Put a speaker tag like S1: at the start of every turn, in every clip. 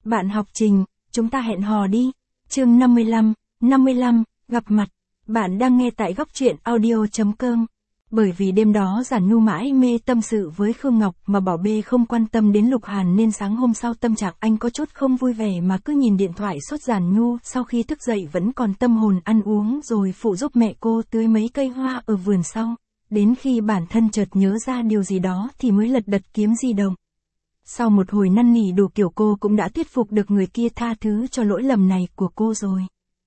S1: Bạn học Trình, chúng ta hẹn hò đi. Chương 55, gặp mặt. Bạn đang nghe tại góc truyện audio.com. Bởi vì đêm đó Giản Nhu mãi mê tâm sự với Khương Ngọc mà bỏ bê không quan tâm đến Lục Hàn nên sáng hôm sau tâm trạng anh có chút không vui vẻ mà cứ nhìn điện thoại suốt. Giản Nhu sau khi thức dậy vẫn còn tâm hồn ăn uống rồi phụ giúp mẹ cô tưới mấy cây hoa ở vườn sau. Đến khi bản thân chợt nhớ ra điều gì đó thì mới lật đật kiếm di động. Sau một hồi năn nỉ đủ kiểu cô cũng đã thuyết phục được người kia tha thứ cho lỗi lầm này của cô rồi.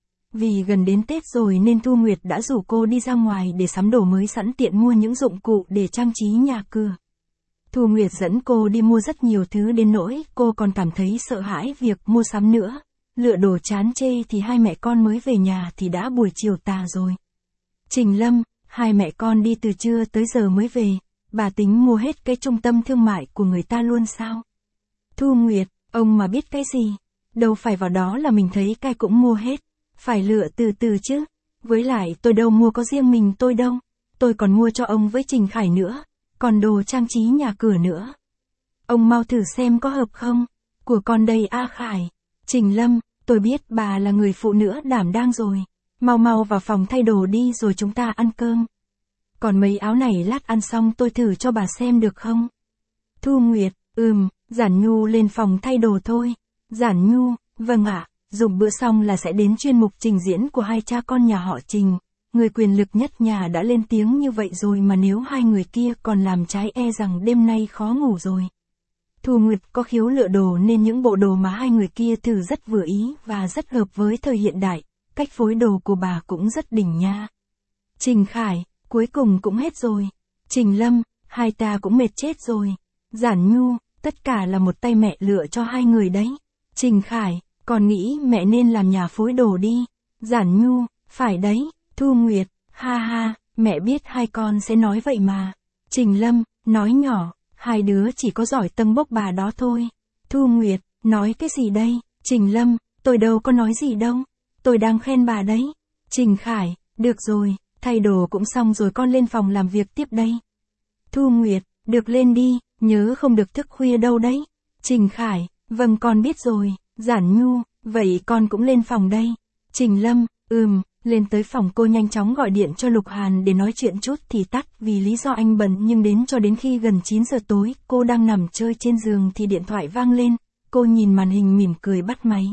S1: Vì gần đến Tết rồi nên Thu Nguyệt đã rủ cô đi ra ngoài để sắm đồ mới sẵn tiện mua những dụng cụ để trang trí nhà cửa. Thu Nguyệt dẫn cô đi mua rất nhiều thứ đến nỗi cô còn cảm thấy sợ hãi việc mua sắm nữa. Lựa đồ chán chê thì hai mẹ con mới về nhà thì đã buổi chiều tà rồi. Trình Lâm, hai mẹ con đi từ trưa tới giờ mới về, bà tính mua hết cái trung tâm thương mại của người ta luôn sao? Thu Nguyệt, ông mà biết cái gì? Đâu phải vào đó là mình thấy cái cũng mua hết. Phải lựa từ từ chứ. Với lại tôi đâu mua có riêng mình tôi đâu. Tôi còn mua cho ông với Trình Khải nữa. Còn đồ trang trí nhà cửa nữa. Ông mau thử xem có hợp không? Của con đây A Khải. Trình Lâm, tôi biết bà là người phụ nữ đảm đang rồi. Mau mau vào phòng thay đồ đi rồi chúng ta ăn cơm. Còn mấy áo này lát ăn xong tôi thử cho bà xem được không? Thu Nguyệt, Giản Nhu lên phòng thay đồ thôi. Giản Nhu, vâng ạ. Dùng bữa xong là sẽ đến chuyên mục trình diễn của hai cha con nhà họ Trình. Người quyền lực nhất nhà đã lên tiếng như vậy rồi mà nếu hai người kia còn làm trái e rằng đêm nay khó ngủ rồi. Thu Nguyệt có khiếu lựa đồ nên những bộ đồ mà hai người kia thử rất vừa ý và rất hợp với thời hiện đại. Cách phối đồ của bà cũng rất đỉnh nha. Trình Khải, cuối cùng cũng hết rồi. Trình Lâm, hai ta cũng mệt chết rồi. Giản Nhu, tất cả là một tay mẹ lựa cho hai người đấy. Trình Khải, còn nghĩ mẹ nên làm nhà phối đồ đi. Giản Nhu, phải đấy. Thu Nguyệt, ha ha, mẹ biết hai con sẽ nói vậy mà. Trình Lâm, nói nhỏ, hai đứa chỉ có giỏi tâng bốc bà đó thôi. Thu Nguyệt, nói cái gì đây? Trình Lâm, tôi đâu có nói gì đâu. Tôi đang khen bà đấy. Trình Khải, được rồi, thay đồ cũng xong rồi con lên phòng làm việc tiếp đây. Thu Nguyệt, được lên đi, nhớ không được thức khuya đâu đấy. Trình Khải, vâng con biết rồi. Giản Nhu, vậy con cũng lên phòng đây. Trình Lâm, lên tới phòng cô nhanh chóng gọi điện cho Lục Hàn để nói chuyện chút thì tắt vì lý do anh bận nhưng cho đến khi gần 9 giờ tối, cô đang nằm chơi trên giường thì điện thoại vang lên, cô nhìn màn hình mỉm cười bắt máy.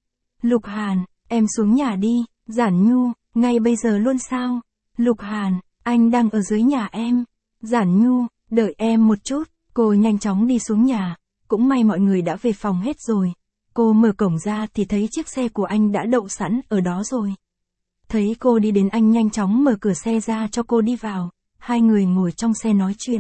S1: Lục Hàn, em xuống nhà đi. Giản Nhu, ngay bây giờ luôn sao? Lục Hàn, anh đang ở dưới nhà em. Giản Nhu, đợi em một chút, cô nhanh chóng đi xuống nhà, cũng may mọi người đã về phòng hết rồi. Cô mở cổng ra thì thấy chiếc xe của anh đã đậu sẵn ở đó rồi. Thấy cô đi đến anh nhanh chóng mở cửa xe ra cho cô đi vào, hai người ngồi trong xe nói chuyện.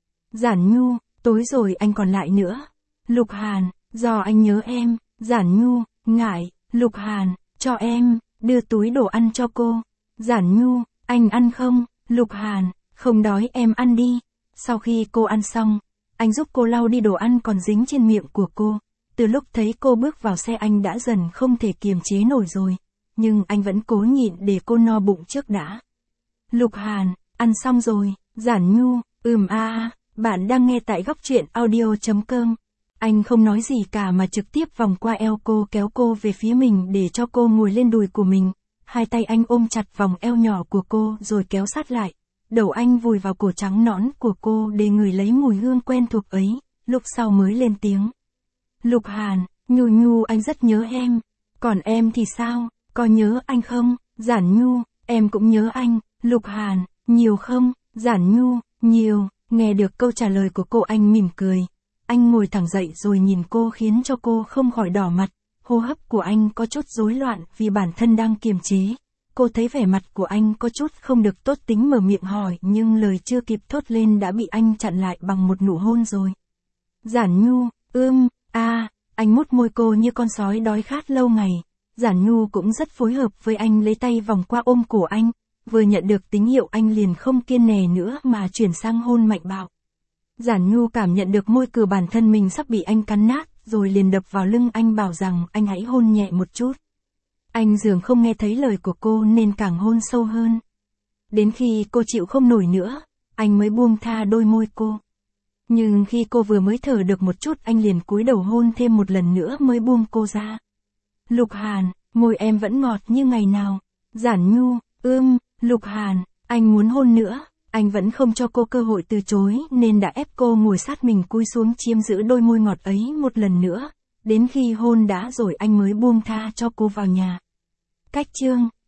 S1: Giản Nhu, tối rồi anh còn lại nữa. Lục Hàn, do anh nhớ em. Giản Nhu, ngại. Lục Hàn, cho em, đưa túi đồ ăn cho cô. Giản Nhu, anh ăn không? Lục Hàn, không đói em ăn đi. Sau khi cô ăn xong, anh giúp cô lau đi đồ ăn còn dính trên miệng của cô. Từ lúc thấy cô bước vào xe anh đã dần không thể kiềm chế nổi rồi, nhưng anh vẫn cố nhịn để cô no bụng trước đã. Lục Hàn, ăn xong rồi. Giản Nhu, bạn đang nghe tại góc truyện audio.com. Anh không nói gì cả mà trực tiếp vòng qua eo cô kéo cô về phía mình để cho cô ngồi lên đùi của mình. Hai tay anh ôm chặt vòng eo nhỏ của cô rồi kéo sát lại. Đầu anh vùi vào cổ trắng nõn của cô để ngửi lấy mùi hương quen thuộc ấy, lúc sau mới lên tiếng. Lục Hàn, Nhu anh rất nhớ em. Còn em thì sao, có nhớ anh không? Giản Nhu, em cũng nhớ anh. Lục Hàn, nhiều không? Giản Nhu, nhiều. Nghe được câu trả lời của cô anh mỉm cười. Anh ngồi thẳng dậy rồi nhìn cô khiến cho cô không khỏi đỏ mặt. Hô hấp của anh có chút rối loạn vì bản thân đang kiềm chế. Cô thấy vẻ mặt của anh có chút không được tốt tính mở miệng hỏi nhưng lời chưa kịp thốt lên đã bị anh chặn lại bằng một nụ hôn rồi. Giản Nhu, anh mút môi cô như con sói đói khát lâu ngày. Giản Nhu cũng rất phối hợp với anh lấy tay vòng qua ôm cổ anh. Vừa nhận được tín hiệu anh liền không kiên nề nữa mà chuyển sang hôn mạnh bạo. Giản Nhu cảm nhận được môi cừ bản thân mình sắp bị anh cắn nát, rồi liền đập vào lưng anh bảo rằng anh hãy hôn nhẹ một chút. Anh dường không nghe thấy lời của cô nên càng hôn sâu hơn. Đến khi cô chịu không nổi nữa, anh mới buông tha đôi môi cô. Nhưng khi cô vừa mới thở được một chút anh liền cúi đầu hôn thêm một lần nữa mới buông cô ra. Lục Hàn, môi em vẫn ngọt như ngày nào. Giản Nhu, Lục Hàn, anh muốn hôn nữa. Anh vẫn không cho cô cơ hội từ chối nên đã ép cô ngồi sát mình cúi xuống chiếm giữ đôi môi ngọt ấy một lần nữa. Đến khi hôn đã rồi anh mới buông tha cho cô vào nhà. Cách chương